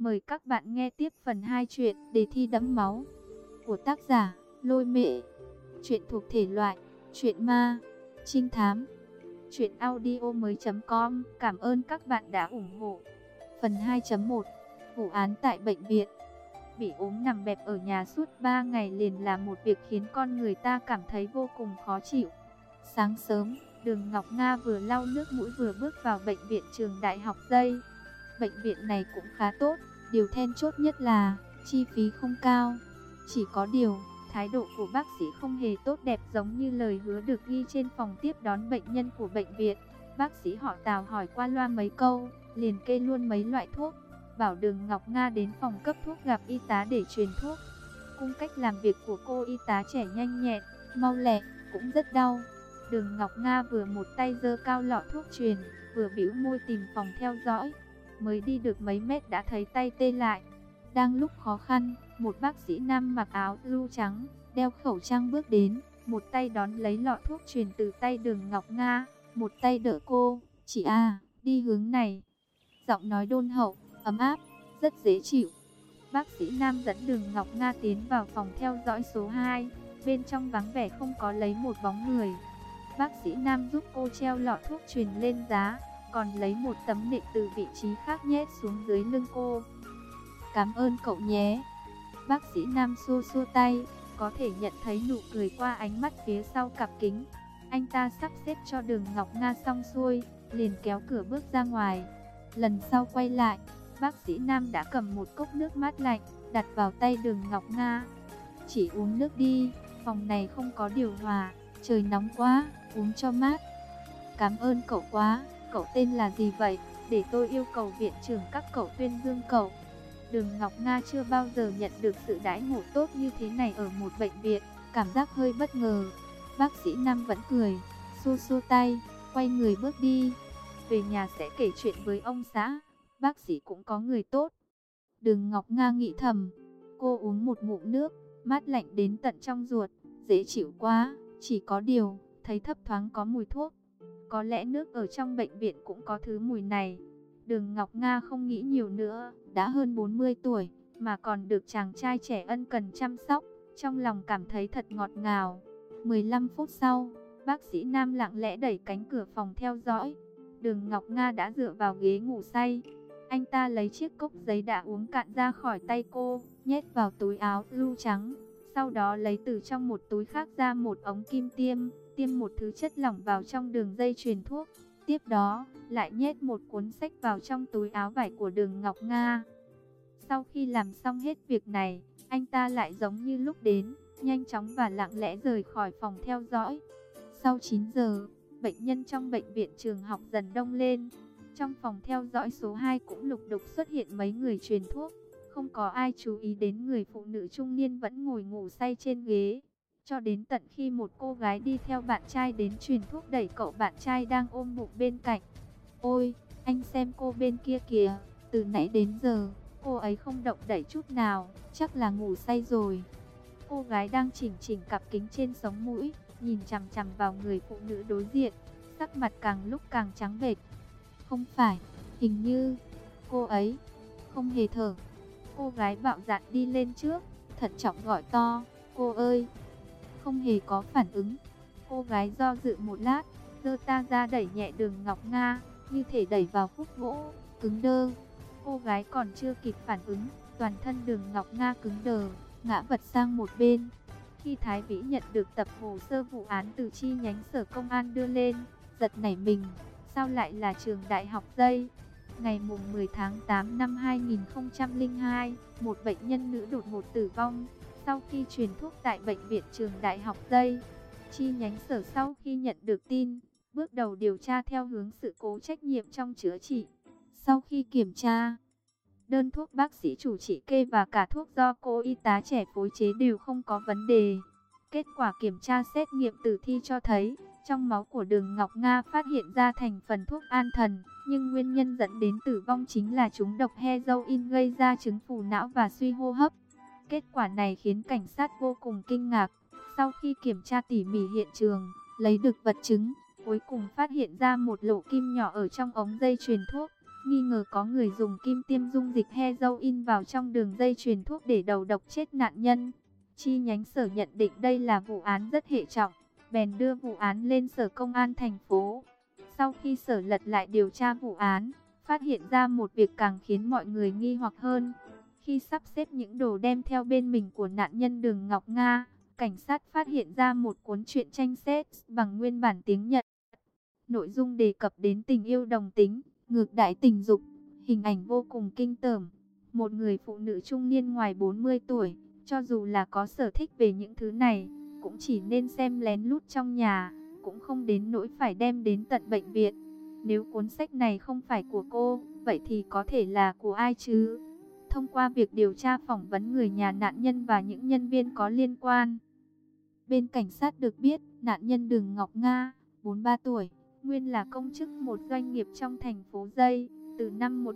Mời các bạn nghe tiếp phần 2 truyện Đề thi đẫm máu của tác giả Lôi Mệ. Truyện thuộc thể loại truyện ma, trinh thám. Truyện audio mới.com. Cảm ơn các bạn đã ủng hộ. Phần 2.1. Vụ án tại bệnh viện. Bị ốm nằm bẹp ở nhà suốt 3 ngày liền là một việc khiến con người ta cảm thấy vô cùng khó chịu. Sáng sớm, Đường Ngọc Nga vừa lau nước mũi vừa bước vào bệnh viện Trường Đại học Dây. Bệnh viện này cũng khá tốt, điều then chốt nhất là chi phí không cao. Chỉ có điều, thái độ của bác sĩ không hề tốt đẹp giống như lời hứa được ghi trên phòng tiếp đón bệnh nhân của bệnh viện. Bác sĩ họ Tào hỏi qua loa mấy câu, liền kê luôn mấy loại thuốc, bảo Đường Ngọc Nga đến phòng cấp thuốc gặp y tá để truyền thuốc. Cung cách làm việc của cô y tá trẻ nhanh nhẹn, mau lẹ, cũng rất đau. Đường Ngọc Nga vừa một tay giơ cao lọ thuốc truyền, vừa bĩu môi tìm phòng theo dõi. Mới đi được mấy mét đã thấy tay tê lại. Đang lúc khó khăn, một bác sĩ nam mặc áo blue trắng, đeo khẩu trang bước đến, một tay đón lấy lọ thuốc truyền từ tay Đường Ngọc Nga, một tay đỡ cô. "Chị à, đi hướng này." Giọng nói đôn hậu, ấm áp, rất dễ chịu. Bác sĩ nam dẫn Đường Ngọc Nga tiến vào phòng theo dõi số 2. Bên trong vắng vẻ không có lấy một bóng người. Bác sĩ nam giúp cô treo lọ thuốc truyền lên giá, còn lấy một tấm nệm từ vị trí khác nhét xuống dưới lưng cô. "Cảm ơn cậu nhé." Bác sĩ nam xua xua tay, có thể nhận thấy nụ cười qua ánh mắt phía sau cặp kính. Anh ta sắp xếp cho Đường Ngọc Nga xong xuôi, liền kéo cửa bước ra ngoài. Lần sau quay lại, bác sĩ nam đã cầm một cốc nước mát lạnh, đặt vào tay Đường Ngọc Nga. "Chỉ uống nước đi, phòng này không có điều hòa, trời nóng quá, uống cho mát." "Cảm ơn cậu quá. Cậu tên là gì vậy, để tôi yêu cầu viện trưởng các cậu tuyên dương cậu." Đường Ngọc Nga chưa bao giờ nhận được sự đãi ngộ tốt như thế này ở một bệnh viện, cảm giác hơi bất ngờ. Bác sĩ nam vẫn cười, xua xua tay, quay người bước đi. Về nhà sẽ kể chuyện với ông xã, bác sĩ cũng có người tốt. Đường Ngọc Nga nghĩ thầm. Cô uống một ngụm nước, mát lạnh đến tận trong ruột, dễ chịu quá. Chỉ có điều, thấy thấp thoáng có mùi thuốc. Có lẽ nước ở trong bệnh viện cũng có thứ mùi này. Đường Ngọc Nga không nghĩ nhiều nữa, đã hơn 40 tuổi, mà còn được chàng trai trẻ ân cần chăm sóc, trong lòng cảm thấy thật ngọt ngào. 15 phút sau, bác sĩ nam lặng lẽ đẩy cánh cửa phòng theo dõi. Đường Ngọc Nga đã dựa vào ghế ngủ say. Anh ta lấy chiếc cốc giấy đã uống cạn ra khỏi tay cô, nhét vào túi áo blue trắng. Sau đó lấy từ trong một túi khác ra một ống kim tiêm một thứ chất lỏng vào trong đường dây truyền thuốc. Tiếp đó, lại nhét một cuốn sách vào trong túi áo vải của Đường Ngọc Nga. Sau khi làm xong hết việc này, anh ta lại giống như lúc đến, nhanh chóng và lặng lẽ rời khỏi phòng theo dõi. Sau 9 giờ, bệnh nhân trong bệnh viện trường học dần đông lên. Trong phòng theo dõi số 2 cũng lục đục xuất hiện mấy người truyền thuốc. Không có ai chú ý đến người phụ nữ trung niên vẫn ngồi ngủ say trên ghế. Cho đến tận khi một cô gái đi theo bạn trai đến truyền thuốc đẩy cậu bạn trai đang ôm bụng bên cạnh. "Ôi, anh xem cô bên kia kìa, từ nãy đến giờ, cô ấy không động đẩy chút nào, chắc là ngủ say rồi." Cô gái đang chỉnh cặp kính trên sống mũi, nhìn chằm chằm vào người phụ nữ đối diện, sắc mặt càng lúc càng trắng bệch. "Không phải, hình như cô ấy không hề thở." Cô gái bạo dạn đi lên trước, thận trọng gọi to, "Cô ơi!" Không hề có phản ứng. Cô gái do dự một lát, giơ ta ra đẩy nhẹ Đường Ngọc Nga, như thể đẩy vào khúc gỗ, cứng đơ. Cô gái còn chưa kịp phản ứng, toàn thân Đường Ngọc Nga cứng đờ, ngã vật sang một bên. Khi Thái Vĩ nhận được tập hồ sơ vụ án từ chi nhánh Sở Công an đưa lên, giật nảy mình, sao lại là Trường Đại học Dây? Ngày mùng 10 tháng 8 năm 2002, một bệnh nhân nữ đột ngột tử vong sau khi truyền thuốc tại bệnh viện Trường Đại học Dây. Chi nhánh Sở sau khi nhận được tin, bước đầu điều tra theo hướng sự cố trách nhiệm trong chữa trị. Sau khi kiểm tra, đơn thuốc bác sĩ chủ trị kê và cả thuốc do cô y tá trẻ phối chế đều không có vấn đề. Kết quả kiểm tra xét nghiệm tử thi cho thấy, trong máu của Đường Ngọc Nga phát hiện ra thành phần thuốc an thần, nhưng nguyên nhân dẫn đến tử vong chính là trúng độc heroin gây ra chứng phù não và suy hô hấp. Kết quả này khiến cảnh sát vô cùng kinh ngạc. Sau khi kiểm tra tỉ mỉ hiện trường, lấy được vật chứng, cuối cùng phát hiện ra một lỗ kim nhỏ ở trong ống dây truyền thuốc. nghi ngờ có người dùng kim tiêm dung dịch heroin vào trong đường dây truyền thuốc để đầu độc chết nạn nhân. Chi nhánh sở nhận định đây là vụ án rất hệ trọng, bèn đưa vụ án lên sở công an thành phố. Sau khi sở lật lại điều tra vụ án, phát hiện ra một việc càng khiến mọi người nghi hoặc hơn. Khi sắp xếp những đồ đem theo bên mình của nạn nhân Đường Ngọc Nga, cảnh sát phát hiện ra một cuốn truyện tranh sex bằng nguyên bản tiếng Nhật. Nội dung đề cập đến tình yêu đồng tính, ngược đãi tình dục, hình ảnh vô cùng kinh tởm. Một người phụ nữ trung niên ngoài 40 tuổi, cho dù là có sở thích về những thứ này, cũng chỉ nên xem lén lút trong nhà, cũng không đến nỗi phải đem đến tận bệnh viện. Nếu cuốn sách này không phải của cô, vậy thì có thể là của ai chứ? Thông qua việc điều tra phỏng vấn người nhà nạn nhân và những nhân viên có liên quan, bên cảnh sát được biết, nạn nhân Đường Ngọc Nga, 43 tuổi, nguyên là công chức một doanh nghiệp trong thành phố Dây, từ năm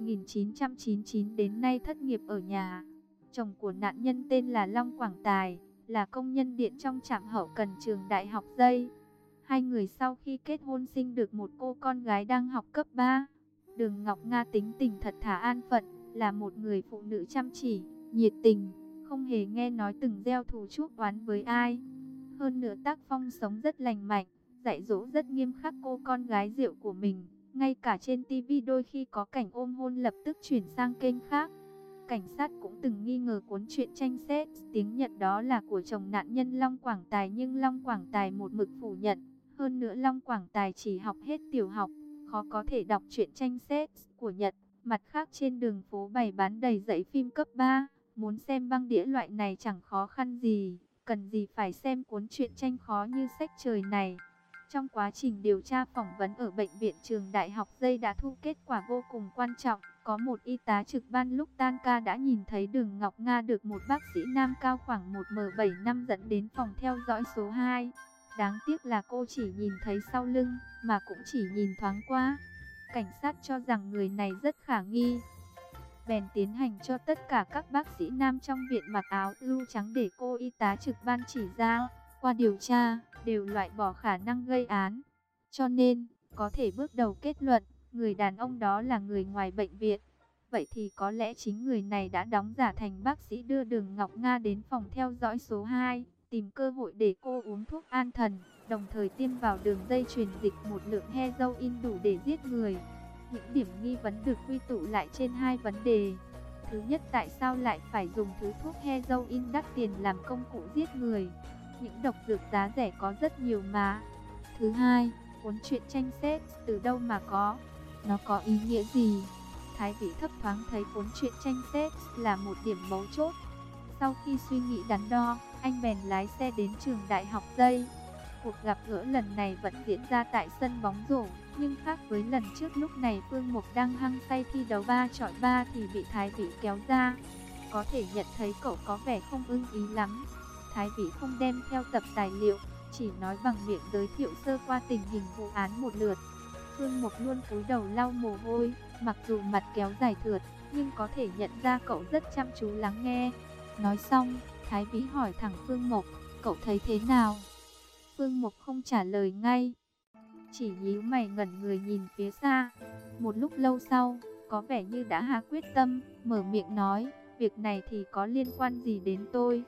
1999 đến nay thất nghiệp ở nhà. Chồng của nạn nhân tên là Long Quảng Tài, là công nhân điện trong trạm hậu cần trường Đại học Dây. Hai người sau khi kết hôn sinh được một cô con gái đang học cấp 3. Đường Ngọc Nga tính tình thật thà an phận, là một người phụ nữ chăm chỉ, nhiệt tình, không hề nghe nói từng gieo thù chuốc oán với ai. Hơn nữa tác phong sống rất lành mạnh, dạy dỗ rất nghiêm khắc cô con gái rượu của mình. Ngay cả trên TV đôi khi có cảnh ôm hôn lập tức chuyển sang kênh khác. Cảnh sát cũng từng nghi ngờ cuốn truyện tranh sex tiếng Nhật đó là của chồng nạn nhân Long Quảng Tài, nhưng Long Quảng Tài một mực phủ nhận. Hơn nữa Long Quảng Tài chỉ học hết tiểu học, khó có thể đọc truyện tranh sex của Nhật. Mặt khác trên đường phố bày bán đầy dãy phim cấp 3, muốn xem băng đĩa loại này chẳng khó khăn gì, cần gì phải xem cuốn truyện tranh khó như sách trời này. Trong quá trình điều tra phỏng vấn ở bệnh viện trường Đại học Dây đã thu kết quả vô cùng quan trọng. Có một y tá trực ban lúc tan ca đã nhìn thấy Đường Ngọc Nga được một bác sĩ nam cao khoảng 1m75 dẫn đến phòng theo dõi số 2. Đáng tiếc là cô chỉ nhìn thấy sau lưng, mà cũng chỉ nhìn thoáng qua. Cảnh sát cho rằng người này rất khả nghi, bèn tiến hành cho tất cả các bác sĩ nam trong viện mặc áo blue trắng để cô y tá trực ban chỉ ra. Qua điều tra, đều loại bỏ khả năng gây án. Cho nên, có thể bước đầu kết luận, người đàn ông đó là người ngoài bệnh viện. Vậy thì có lẽ chính người này đã đóng giả thành bác sĩ đưa Đường Ngọc Nga đến phòng theo dõi số 2, tìm cơ hội để cô uống thuốc an thần, đồng thời tiêm vào đường dây truyền dịch một lượng heroin đủ để giết người. Những điểm nghi vấn được quy tụ lại trên hai vấn đề. Thứ nhất, tại sao lại phải dùng thứ thuốc heroin đắt tiền làm công cụ giết người? Những độc dược giá rẻ có rất nhiều mà. Thứ hai, cuốn truyện tranh sex từ đâu mà có? Nó có ý nghĩa gì? Thái Vĩ thấp thoáng thấy cuốn truyện tranh sex là một điểm mấu chốt. Sau khi suy nghĩ đắn đo, anh bèn lái xe đến trường Đại học Dây. Cuộc gặp gỡ lần này vẫn diễn ra tại sân bóng rổ, nhưng khác với lần trước, lúc này Phương Mục đang hăng say thi đấu 3 chọi 3 thì bị Thái Vĩ kéo ra. Có thể nhận thấy cậu có vẻ không ưng ý lắm. Thái Vĩ không đem theo tập tài liệu, chỉ nói bằng miệng giới thiệu sơ qua tình hình vụ án một lượt. Phương Mục luôn cúi đầu lau mồ hôi, mặc dù mặt kéo dài thượt, nhưng có thể nhận ra cậu rất chăm chú lắng nghe. Nói xong, Thái Vĩ hỏi thẳng Phương Mục, cậu thấy thế nào? Phương Mục không trả lời ngay, chỉ nhíu mày ngẩn người nhìn phía xa. Một lúc lâu sau, có vẻ như đã hạ quyết tâm, mở miệng nói, việc này thì có liên quan gì đến tôi?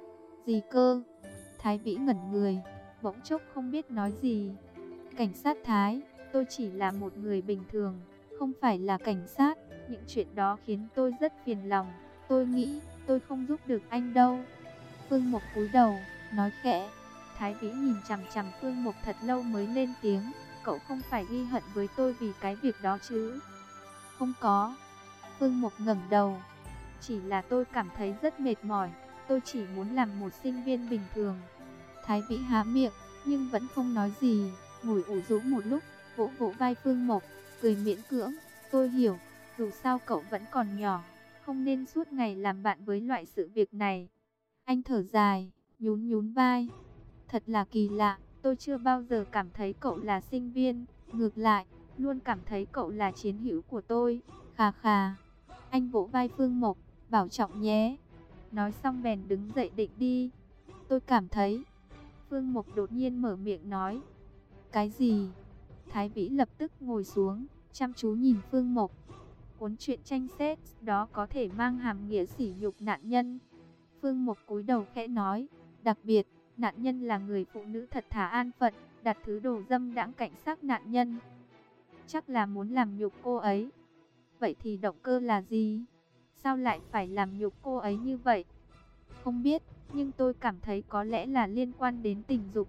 Gì cơ? Thái Vĩ ngẩn người, bỗng chốc không biết nói gì. Cảnh sát Thái, tôi chỉ là một người bình thường, không phải là cảnh sát. Những chuyện đó khiến tôi rất phiền lòng. Tôi nghĩ tôi không giúp được anh đâu. Phương Mục cúi đầu, nói khẽ. Thái Vĩ nhìn chằm chằm Phương Mục thật lâu mới lên tiếng. Cậu không phải ghi hận với tôi vì cái việc đó chứ? Không có. Phương Mục ngẩng đầu. Chỉ là tôi cảm thấy rất mệt mỏi. Tôi chỉ muốn làm một sinh viên bình thường. Thái Vĩ há miệng, nhưng vẫn không nói gì. Ngồi ủ rũ một lúc, vỗ vỗ vai Phương Mục, cười miễn cưỡng. Tôi hiểu, dù sao cậu vẫn còn nhỏ, không nên suốt ngày làm bạn với loại sự việc này. Anh thở dài, nhún nhún vai. Thật là kỳ lạ, tôi chưa bao giờ cảm thấy cậu là sinh viên. Ngược lại, luôn cảm thấy cậu là chiến hữu của tôi. Khà khà. Anh vỗ vai Phương Mục, bảo trọng nhé. Nói xong bèn đứng dậy định đi. Tôi cảm thấy. Phương Mục đột nhiên mở miệng nói. Cái gì? Thái Vĩ lập tức ngồi xuống, chăm chú nhìn Phương Mục. cuốn truyện tranh xét, đó có thể mang hàm nghĩa sỉ nhục nạn nhân. Phương Mộc cúi đầu khẽ nói, đặc biệt, nạn nhân là người phụ nữ thật thà an phận, đặt thứ đồ dâm đãng cảnh xác nạn nhân. Chắc là muốn làm nhục cô ấy. Vậy thì động cơ là gì? Sao lại phải làm nhục cô ấy như vậy? Không biết, nhưng tôi cảm thấy có lẽ là liên quan đến tình dục.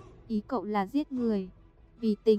Ý cậu là giết người vì tình?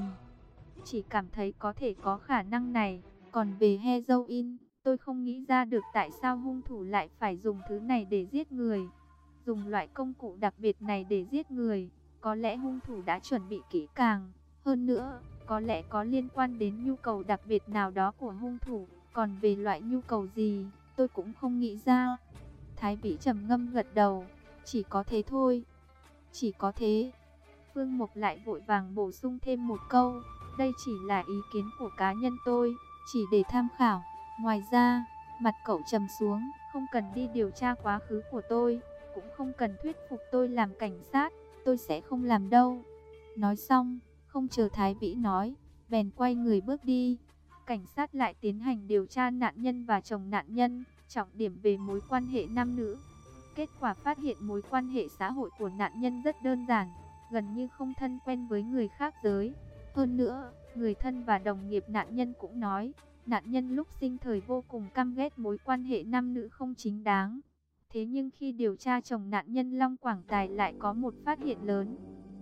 Chỉ cảm thấy có thể có khả năng này. Còn về heroin, tôi không nghĩ ra được tại sao hung thủ lại phải dùng thứ này để giết người. Dùng loại công cụ đặc biệt này để giết người, có lẽ hung thủ đã chuẩn bị kỹ càng. Hơn nữa, có lẽ có liên quan đến nhu cầu đặc biệt nào đó của hung thủ. Còn về loại nhu cầu gì, tôi cũng không nghĩ ra. Thái Vĩ trầm ngâm gật đầu, chỉ có thế thôi. Chỉ có thế. Phương Mộc lại vội vàng bổ sung thêm một câu, đây chỉ là ý kiến của cá nhân tôi, chỉ để tham khảo. Ngoài ra, mặt cậu trầm xuống, không cần đi điều tra quá khứ của tôi, cũng không cần thuyết phục tôi làm cảnh sát, tôi sẽ không làm đâu. Nói xong, không chờ Thái Vĩ nói, bèn quay người bước đi. Cảnh sát lại tiến hành điều tra nạn nhân và chồng nạn nhân, trọng điểm về mối quan hệ nam nữ. Kết quả phát hiện mối quan hệ xã hội của nạn nhân rất đơn giản, gần như không thân quen với người khác giới. Hơn nữa, người thân và đồng nghiệp nạn nhân cũng nói, nạn nhân lúc sinh thời vô cùng căm ghét mối quan hệ nam nữ không chính đáng. Thế nhưng khi điều tra chồng nạn nhân Long Quảng Tài lại có một phát hiện lớn.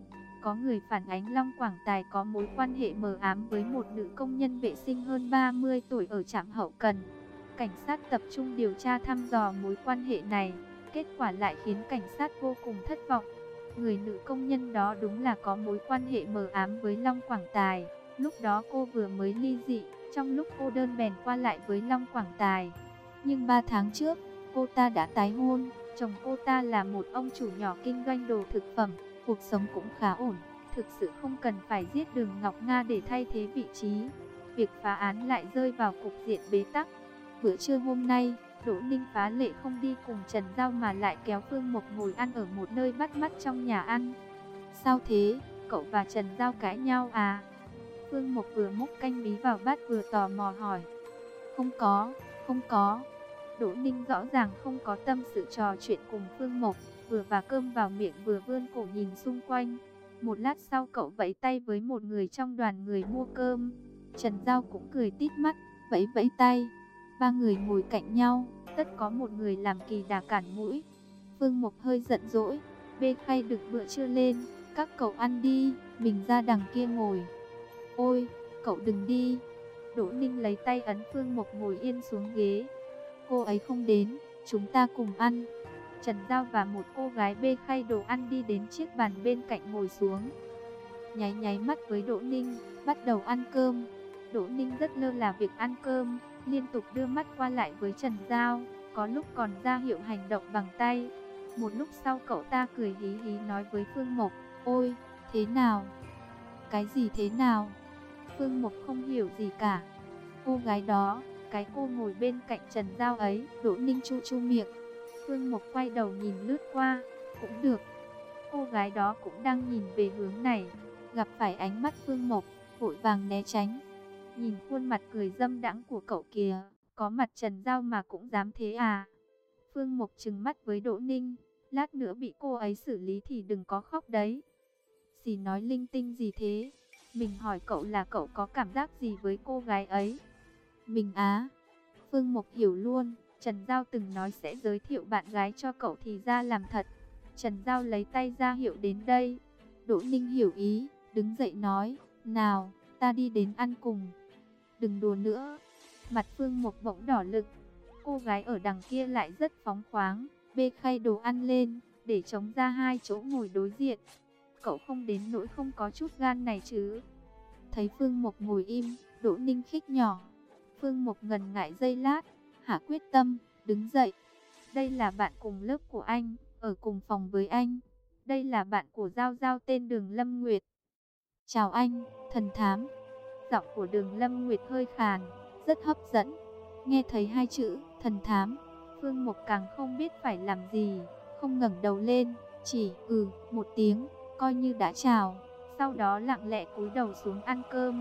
Có người phản ánh Long Quảng Tài có mối quan hệ mờ ám với một nữ công nhân vệ sinh hơn 30 tuổi ở trạm hậu cần. Cảnh sát tập trung điều tra thăm dò mối quan hệ này, kết quả lại khiến cảnh sát vô cùng thất vọng. Người nữ công nhân đó đúng là có mối quan hệ mờ ám với Long Quảng Tài. Lúc đó cô vừa mới ly dị, trong lúc cô đơn bèn qua lại với Long Quảng Tài. Nhưng 3 tháng trước, cô ta đã tái hôn, chồng cô ta là một ông chủ nhỏ kinh doanh đồ thực phẩm, cuộc sống cũng khá ổn, thực sự không cần phải giết Đường Ngọc Nga để thay thế vị trí. Việc phá án lại rơi vào cục diện bế tắc. Bữa trưa hôm nay, Đỗ Ninh phá lệ không đi cùng Trần Giao mà lại kéo Phương Mộc ngồi ăn ở một nơi bắt mắt trong nhà ăn. Sao thế, cậu và Trần Giao cãi nhau à? Phương Mộc vừa múc canh bí vào bát vừa tò mò hỏi. Không có, không có. Đỗ Ninh rõ ràng không có tâm sự trò chuyện cùng Phương Mộc, vừa vả cơm vào miệng vừa vươn cổ nhìn xung quanh. Một lát sau cậu vẫy tay với một người trong đoàn người mua cơm. Trần Giao cũng cười tít mắt, vẫy vẫy tay. Ba người ngồi cạnh nhau, tất có một người làm kỳ đà cản mũi. Phương Mộc hơi giận dỗi, bê khay đựng bữa trưa lên, các cậu ăn đi, mình ra đằng kia ngồi. Ôi, cậu đừng đi. Đỗ Ninh lấy tay ấn Phương Mộc ngồi yên xuống ghế. Cô ấy không đến, chúng ta cùng ăn. Trần Giao và một cô gái bê khay đồ ăn đi đến chiếc bàn bên cạnh ngồi xuống. Nháy nháy mắt với Đỗ Ninh, bắt đầu ăn cơm. Đỗ Ninh rất lơ là việc ăn cơm, liên tục đưa mắt qua lại với Trần Giao, có lúc còn ra hiệu hành động bằng tay. Một lúc sau cậu ta cười hí hí nói với Phương Mộc, ôi, thế nào? Cái gì thế nào? Phương Mộc không hiểu gì cả. Cô gái đó, cái cô ngồi bên cạnh Trần Giao ấy. Đỗ Ninh chu chu miệng. Phương Mộc quay đầu nhìn lướt qua, cũng được. Cô gái đó cũng đang nhìn về hướng này, gặp phải ánh mắt Phương Mộc, vội vàng né tránh. Nhìn khuôn mặt cười dâm đãng của cậu kìa, có mặt Trần Giao mà cũng dám thế à? Phương Mộc trừng mắt với Đỗ Ninh, lát nữa bị cô ấy xử lý thì đừng có khóc đấy. Xì nói linh tinh gì thế? Mình hỏi cậu là cậu có cảm giác gì với cô gái ấy? Mình á? Phương Mộc hiểu luôn, Trần Giao từng nói sẽ giới thiệu bạn gái cho cậu thì ra làm thật. Trần Giao lấy tay ra hiệu đến đây. Đỗ Ninh hiểu ý, đứng dậy nói, nào, ta đi đến ăn cùng. Đừng đùa nữa. Mặt Phương Mộc bỗng đỏ lực. Cô gái ở đằng kia lại rất phóng khoáng, bê khay đồ ăn lên, để trống ra hai chỗ ngồi đối diện. Cậu không đến nỗi không có chút gan này chứ? Thấy Phương Mộc ngồi im, Đỗ Ninh khích nhỏ. Phương Mộc ngần ngại giây lát, hạ quyết tâm, đứng dậy. Đây là bạn cùng lớp của anh, ở cùng phòng với anh. Đây là bạn của Giao Giao tên Đường Lâm Nguyệt. Chào anh, thần thám. Giọng của Đường Lâm Nguyệt hơi khàn, rất hấp dẫn. Nghe thấy hai chữ, thần thám, Phương Mộc càng không biết phải làm gì, không ngẩng đầu lên, chỉ một tiếng, coi như đã chào. Sau đó lặng lẽ cúi đầu xuống ăn cơm.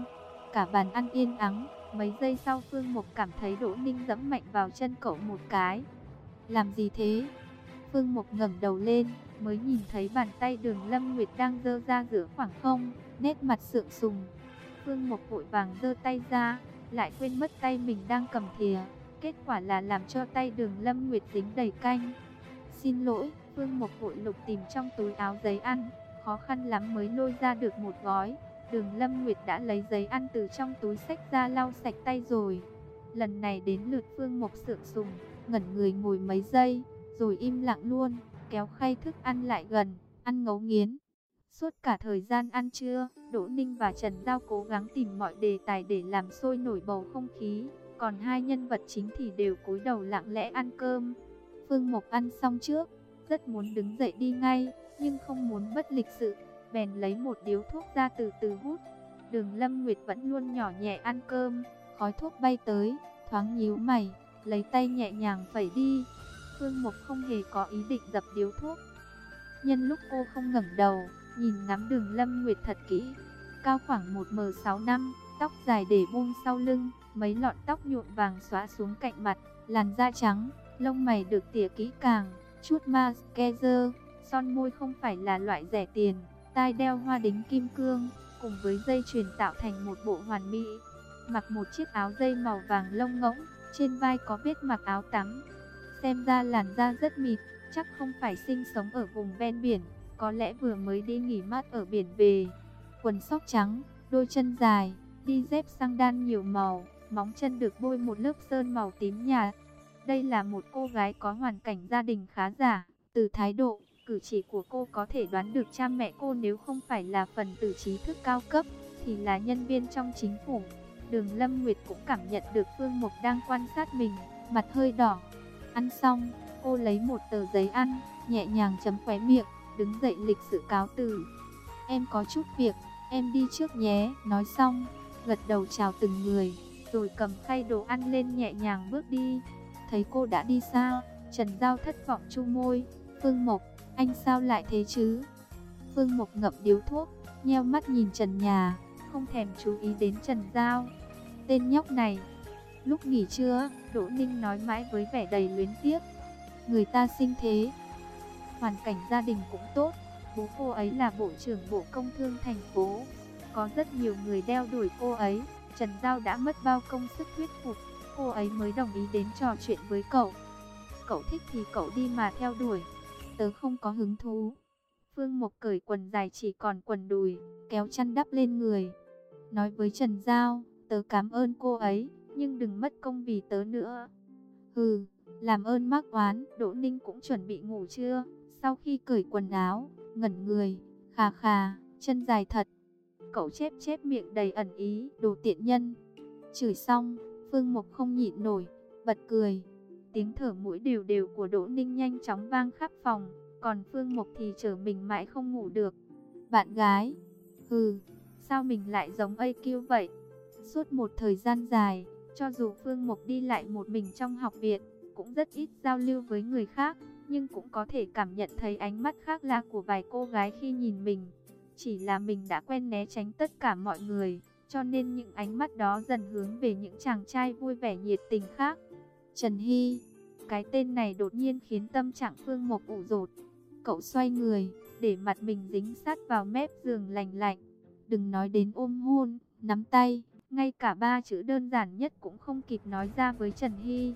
Cả bàn ăn yên ắng. Mấy giây sau Phương Mộc cảm thấy Đỗ Ninh giẫm mạnh vào chân cậu một cái. Làm gì thế? Phương Mộc ngẩng đầu lên, mới nhìn thấy bàn tay Đường Lâm Nguyệt đang giơ ra giữa khoảng không, nét mặt sượng sùng. Phương Mộc vội vàng giơ tay ra, lại quên mất tay mình đang cầm thìa. Kết quả là làm cho tay Đường Lâm Nguyệt dính đầy canh. Xin lỗi, Phương Mộc vội lục tìm trong túi áo giấy ăn, khó khăn lắm mới lôi ra được một gói. Đường Lâm Nguyệt đã lấy giấy ăn từ trong túi xách ra lau sạch tay rồi. Lần này đến lượt Phương Mộc sượng sùng, ngẩn người ngồi mấy giây, rồi im lặng luôn, kéo khay thức ăn lại gần, ăn ngấu nghiến. Suốt cả thời gian ăn trưa, Đỗ Ninh và Trần Giao cố gắng tìm mọi đề tài để làm sôi nổi bầu không khí, còn hai nhân vật chính thì đều cúi đầu lặng lẽ ăn cơm. Phương Mộc ăn xong trước, rất muốn đứng dậy đi ngay, nhưng không muốn bất lịch sự, bèn lấy một điếu thuốc ra từ từ hút. Đường Lâm Nguyệt vẫn luôn nhỏ nhẹ ăn cơm, khói thuốc bay tới, thoáng nhíu mày, lấy tay nhẹ nhàng phẩy đi. Phương Mộc không hề có ý định dập điếu thuốc. Nhân lúc cô không ngẩng đầu, nhìn ngắm Đường Lâm Nguyệt thật kỹ. Cao khoảng 1m65, tóc dài để buông sau lưng, mấy lọn tóc nhuộm vàng xóa xuống cạnh mặt, làn da trắng, lông mày được tỉa kỹ càng, chút mascara, son môi không phải là loại rẻ tiền, tai đeo hoa đính kim cương, cùng với dây chuyền tạo thành một bộ hoàn mỹ. Mặc một chiếc áo dây màu vàng lông ngỗng, trên vai có vết mặc áo tắm. Xem ra làn da rất mịn, chắc không phải sinh sống ở vùng ven biển, có lẽ vừa mới đi nghỉ mát ở biển về. Quần sóc trắng, đôi chân dài, đi dép xăng đan nhiều màu, móng chân được bôi một lớp sơn màu tím nhạt. Đây là một cô gái có hoàn cảnh gia đình khá giả, từ thái độ, cử chỉ của cô có thể đoán được cha mẹ cô nếu không phải là phần tử trí thức cao cấp, thì là nhân viên trong chính phủ. Đường Lâm Nguyệt cũng cảm nhận được Phương Mộc đang quan sát mình, mặt hơi đỏ. Ăn xong, cô lấy một tờ giấy ăn, nhẹ nhàng chấm khóe miệng, đứng dậy lịch sự cáo từ. Em có chút việc, em đi trước nhé. Nói xong, gật đầu chào từng người, rồi cầm khay đồ ăn lên nhẹ nhàng bước đi. Thấy cô đã đi xa, Trần Giao thất vọng chu môi. Phương Mộc, anh sao lại thế chứ? Phương Mộc ngậm điếu thuốc, nheo mắt nhìn trần nhà, không thèm chú ý đến Trần Giao. Tên nhóc này. Lúc nghỉ trưa, Đỗ Ninh nói mãi với vẻ đầy luyến tiếc. Người ta sinh thế, hoàn cảnh gia đình cũng tốt. Bố cô ấy là bộ trưởng Bộ Công Thương thành phố, có rất nhiều người đeo đuổi cô ấy. Trần Giao đã mất bao công sức thuyết phục, cô ấy mới đồng ý đến trò chuyện với cậu. Cậu thích thì cậu đi mà theo đuổi, tớ không có hứng thú. Phương Mộc cởi quần dài chỉ còn quần đùi, kéo chăn đắp lên người, nói với Trần Giao, tớ cảm ơn cô ấy, nhưng đừng mất công vì tớ nữa. Hừ, làm ơn mắc oán. Đỗ Ninh cũng chuẩn bị ngủ trưa, sau khi cởi quần áo, ngẩn người, khà khà, chân dài thật. Cậu chép chép miệng đầy ẩn ý, đồ tiện nhân. Chửi xong, Phương Mộc không nhịn nổi, bật cười. Tiếng thở mũi đều đều của Đỗ Ninh nhanh chóng vang khắp phòng, còn Phương Mộc thì trở mình mãi không ngủ được. Bạn gái? Hừ, sao mình lại giống AQ vậy? Suốt một thời gian dài, cho dù Phương Mộc đi lại một mình trong học viện, cũng rất ít giao lưu với người khác, nhưng cũng có thể cảm nhận thấy ánh mắt khác lạ của vài cô gái khi nhìn mình. Chỉ là mình đã quen né tránh tất cả mọi người, cho nên những ánh mắt đó dần hướng về những chàng trai vui vẻ nhiệt tình khác. Trần Hy, cái tên này đột nhiên khiến tâm trạng Phương Mộc ủ dột. Cậu xoay người, để mặt mình dính sát vào mép giường lành lạnh. Đừng nói đến ôm hôn, nắm tay, ngay cả ba chữ đơn giản nhất cũng không kịp nói ra với Trần Hy.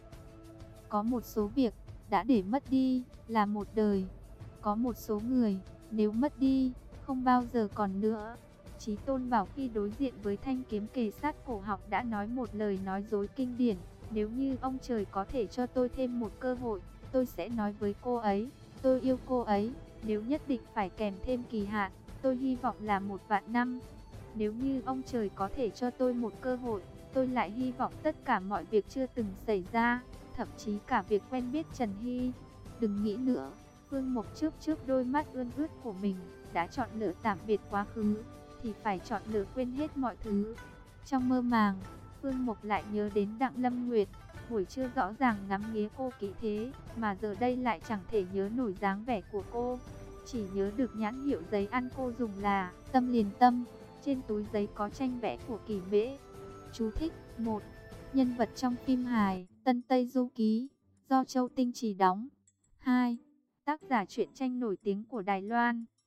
Có một số việc, đã để mất đi, là một đời. Có một số người, nếu mất đi, không bao giờ còn nữa. Chí Tôn Bảo khi đối diện với thanh kiếm kề sát cổ họng đã nói một lời nói dối kinh điển. Nếu như ông trời có thể cho tôi thêm một cơ hội, tôi sẽ nói với cô ấy, tôi yêu cô ấy. Nếu nhất định phải kèm thêm kỳ hạn, tôi hy vọng là 1.000 năm. Nếu như ông trời có thể cho tôi một cơ hội, tôi lại hy vọng tất cả mọi việc chưa từng xảy ra, thậm chí cả việc quen biết Trần Hy. Đừng nghĩ nữa. Phương Mộc trước đôi mắt ươn ướt của mình, đã chọn lựa tạm biệt quá khứ, thì phải chọn lựa quên hết mọi thứ. Trong mơ màng, Phương Mộc lại nhớ đến Đặng Lâm Nguyệt. Buổi trưa rõ ràng ngắm nghía cô kỹ thế, mà giờ đây lại chẳng thể nhớ nổi dáng vẻ của cô. Chỉ nhớ được nhãn hiệu giấy ăn cô dùng là Tâm Liền Tâm. Trên túi giấy có tranh vẽ của Kỳ Mễ. Chú thích: 1. Nhân vật trong phim hài Tân Tây Du Ký do Châu Tinh chỉ đóng. 2. Tác giả truyện tranh nổi tiếng của Đài Loan.